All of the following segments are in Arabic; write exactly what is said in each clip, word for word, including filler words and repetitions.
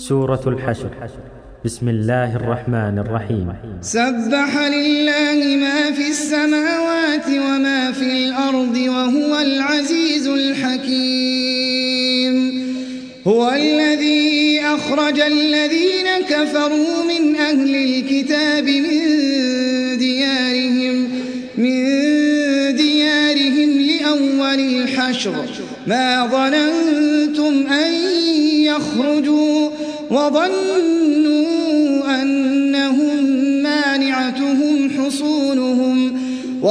سورة الحشر. بسم الله الرحمن الرحيم. سبح لله ما في السماوات وما في الأرض وهو العزيز الحكيم. هو الذي أخرج الذين كفروا من أهل الكتاب من ديارهم من ديارهم لأول الحشر ما ظننتم أن يخرجوا وظنوا أنهم مانعتهم حصونهم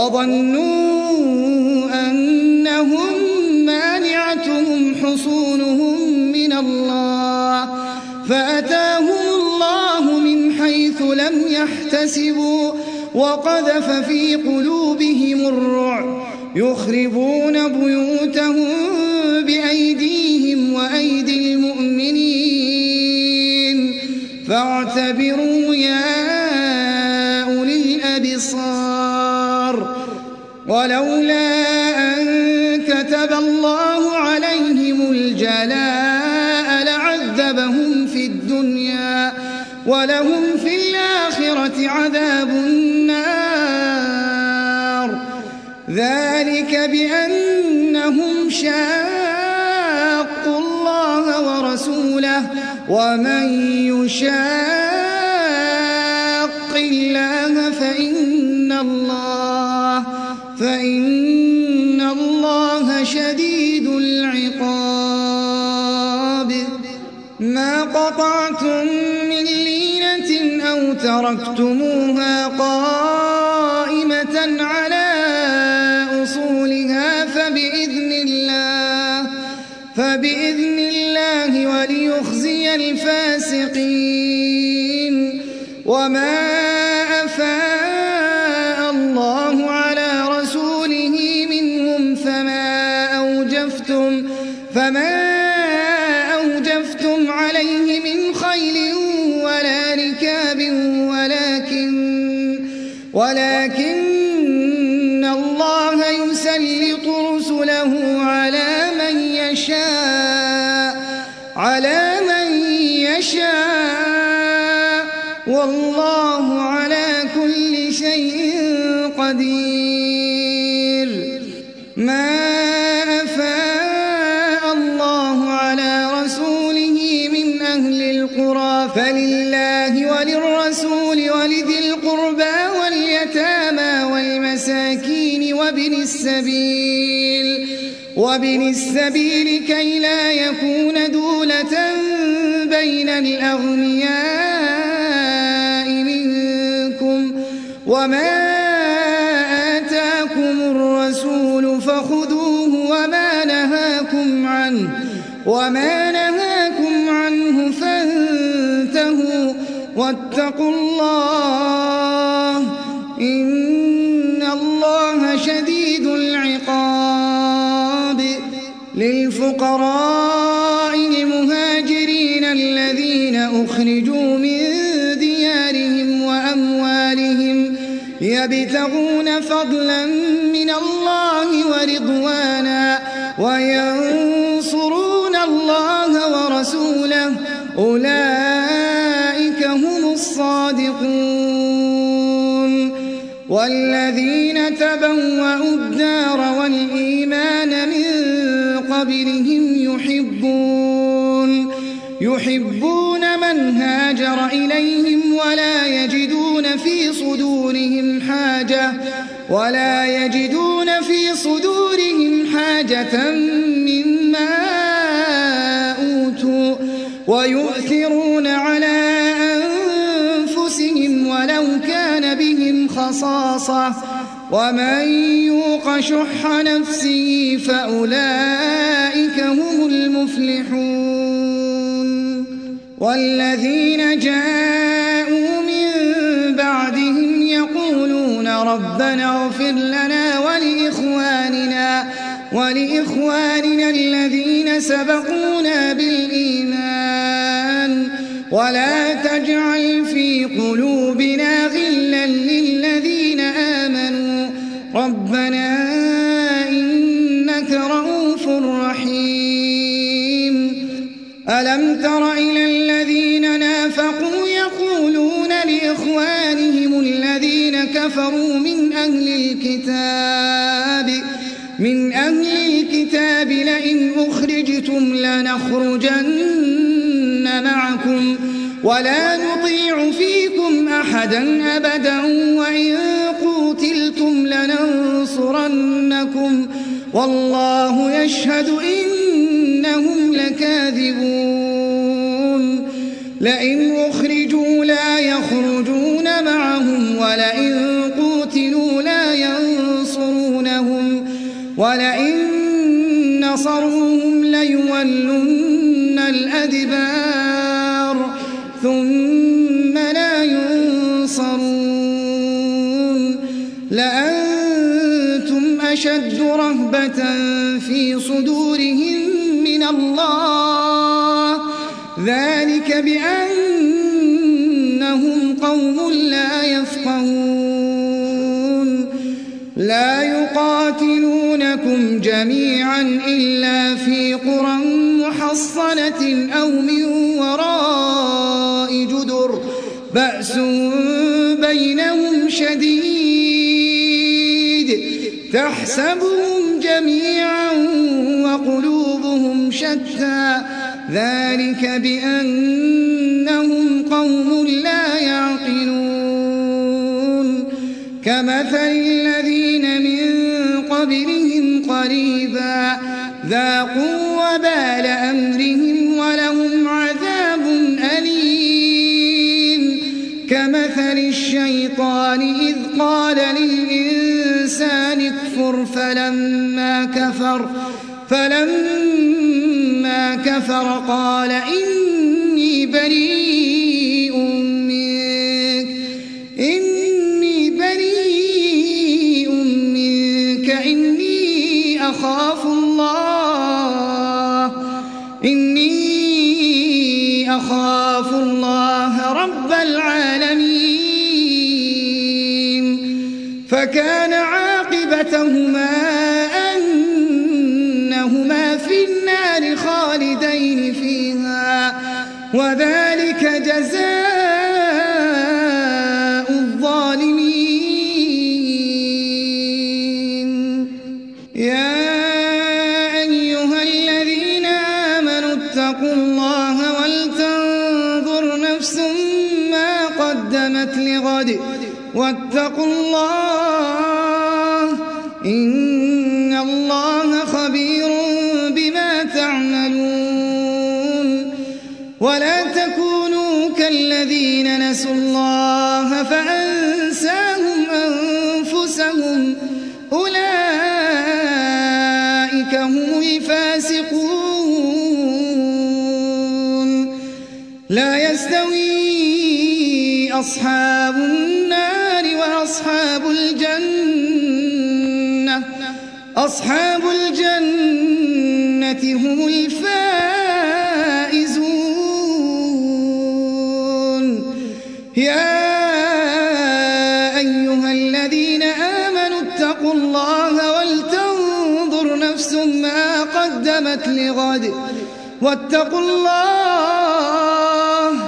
وظنوا أنهم مانعتهم حصونهم من الله فأتاهم الله من حيث لم يحتسبوا وقذف في قلوبهم الرعب يخربون بيوتهم بأيديهم وأيدي المؤمنين فاعتبروا يا أولي الأبصار. ولولا أن كتب الله عليهم الجلاء لعذبهم في الدنيا ولهم في الآخرة عذاب النار ذلك بأنهم شاقوا الله ورسوله ومن يشاق الله فإن الله فإن الله شديد العقاب. ما قطعتم من لينة أو تركتموها قائمة على أصولها فبإذن الله فبإذن الله وليخزي الفاسقين. وما أفاء الله على رسوله منهم فما أوجفتم فما أوجفتم عليه من خيل ولا ركاب ولكن ولكن الله يسلط رسله على من يشاء على من يشاء والله على كل شيء قدير. ما أفاء الله على رسوله من أهل القرى فلله وللرسول ولذي القربى واليتامى والمساكين وابن السبيل وابن السبيل كي لا يكون دولة بين الأغنياء منكم. وما آتاكم الرسول فخذوه وما نهاكم عنه وما نهاكم عنه فانتهوا واتقوا الله إن الله شديد العقاب. للفقراء المهاجرين الذين أخرجوا من ديارهم وأموالهم يبتغون فضلا من الله ورضوانا وينصرون الله ورسوله أولئك هم الصادقون. والذين تبوأوا الدار والإيمان من قبلهم يحبون يحبون من هاجر إليهم ولا يجدون في صدورهم حاجة ولا يجدون في صدورهم حاجة مما أوتوا ويؤثرون على أنفسهم ولو كان بهم خصاصة ومن يوق شح نفسه فأولئك هم المفلحون. والذين جاءوا من بعدهم يقولون ربنا اغفر لنا ولإخواننا ولإخواننا الذين سبقونا بالإيمان ولا تجعل في قلوبنا غلا للذين آمنوا ربنا إنك رؤوف رحيم. ألم تر إلى الذين كفروا من أهل الكتاب من أهل الكتاب لئن أخرجتم لنخرجن معكم ولا نطيع فيكم أحدا أبدا وإن قوتلتم لننصرنكم والله يشهد إنهم لكاذبون لئن أخرجوا لا يخرجون معهم ولئن قوتلوا لا ينصرونهم ولئن نصروهم ليولن الأدبار ثم لا ينصرون لأنتم أشد رهبة في صدورهم من الله ذلك بأنهم قوم لا يفقهون لا يقاتلونكم جميعا إلا في قرى محصنة أو من وراء جدر بأس بينهم شديد تحسبهم جميعا وقلوبهم شتى ذلك بأنهم قوم لا يعقلون كمثل الذين من قبلهم قريبا ذاقوا وبال أمرهم ولهم عذاب أليم كمثل الشيطان إذ قال للإنسان اكفر فلما كفر فلما كفر قال إني بريء منك إني بريء منك إني أخاف الله إني أخاف الله رب العالمين فكان عاقبتهما أنهما في النار خالدين فيها وذلك جزاء الظالمين يا أيها الذين آمنوا اتقوا الله ولتنظر نفس ما قدمت لغد واتقوا الله إن الله خبير بما تعملون ولا تكونوا كالذين نسوا الله فأنساهم أنفسهم أولئك هم الفاسقون لا يستوي أصحاب النار وأصحاب الجنة أصحاب الجنة هم الفائزون يا أيها الذين آمنوا اتقوا الله ولتنظر نفس ما قدمت لغد واتقوا الله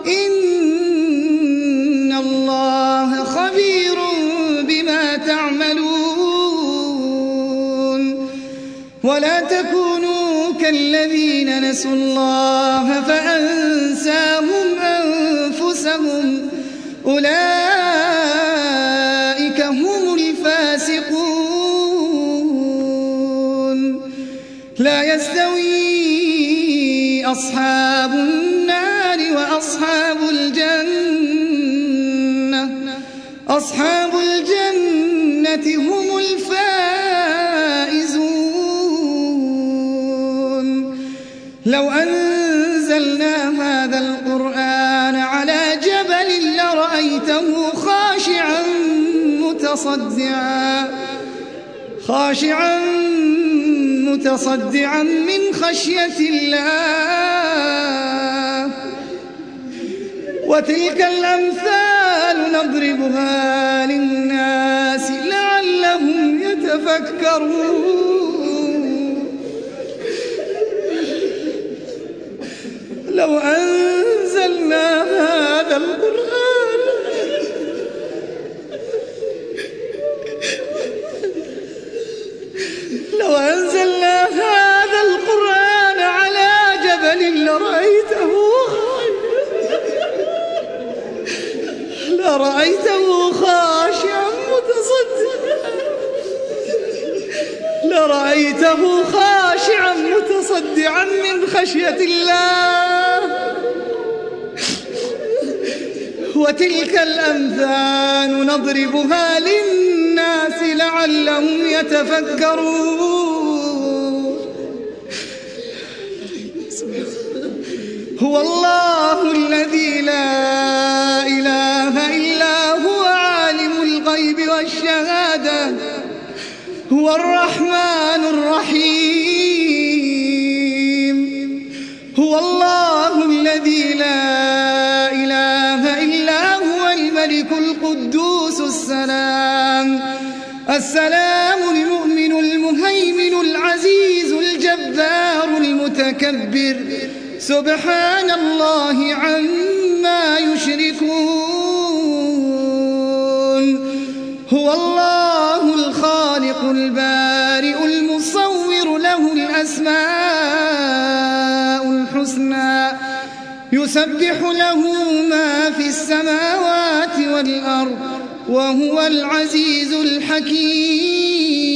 إن الله خبير بما تعملون ولا تكونوا كالذين نسوا الله فأنساهم أنفسهم أولئك هم الفاسقون لا يستوي أصحاب النار وأصحاب الجنة أصحاب الجنة هم الفائزون لو أنزلنا هذا القرآن على جبل لرأيته خاشعا متصدعا خاشعا متصدعا من خشية الله وتلك الأمثال نضربها للناس لعلهم يتفكرون لو أنزلنا هذا القرآن لرأيته خاشعا متصدعا لرأيته خاشعا متصدعا من خشية الله. وتلك الأمثال نضربها للناس لعلهم يتفكرون. هو الله الذي لا إله إلا هو عالم الغيب والشهادة هو الرحمن الرحيم. هو الله الذي لا إله إلا هو الملك القدوس السلام السلام المؤمن المهيمن العزيز الجبار المتكبر سبحان الله عما يشركون. هو الله الخالق البارئ المصور له الأسماء الحسنى يسبح له ما في السماوات والأرض وهو العزيز الحكيم.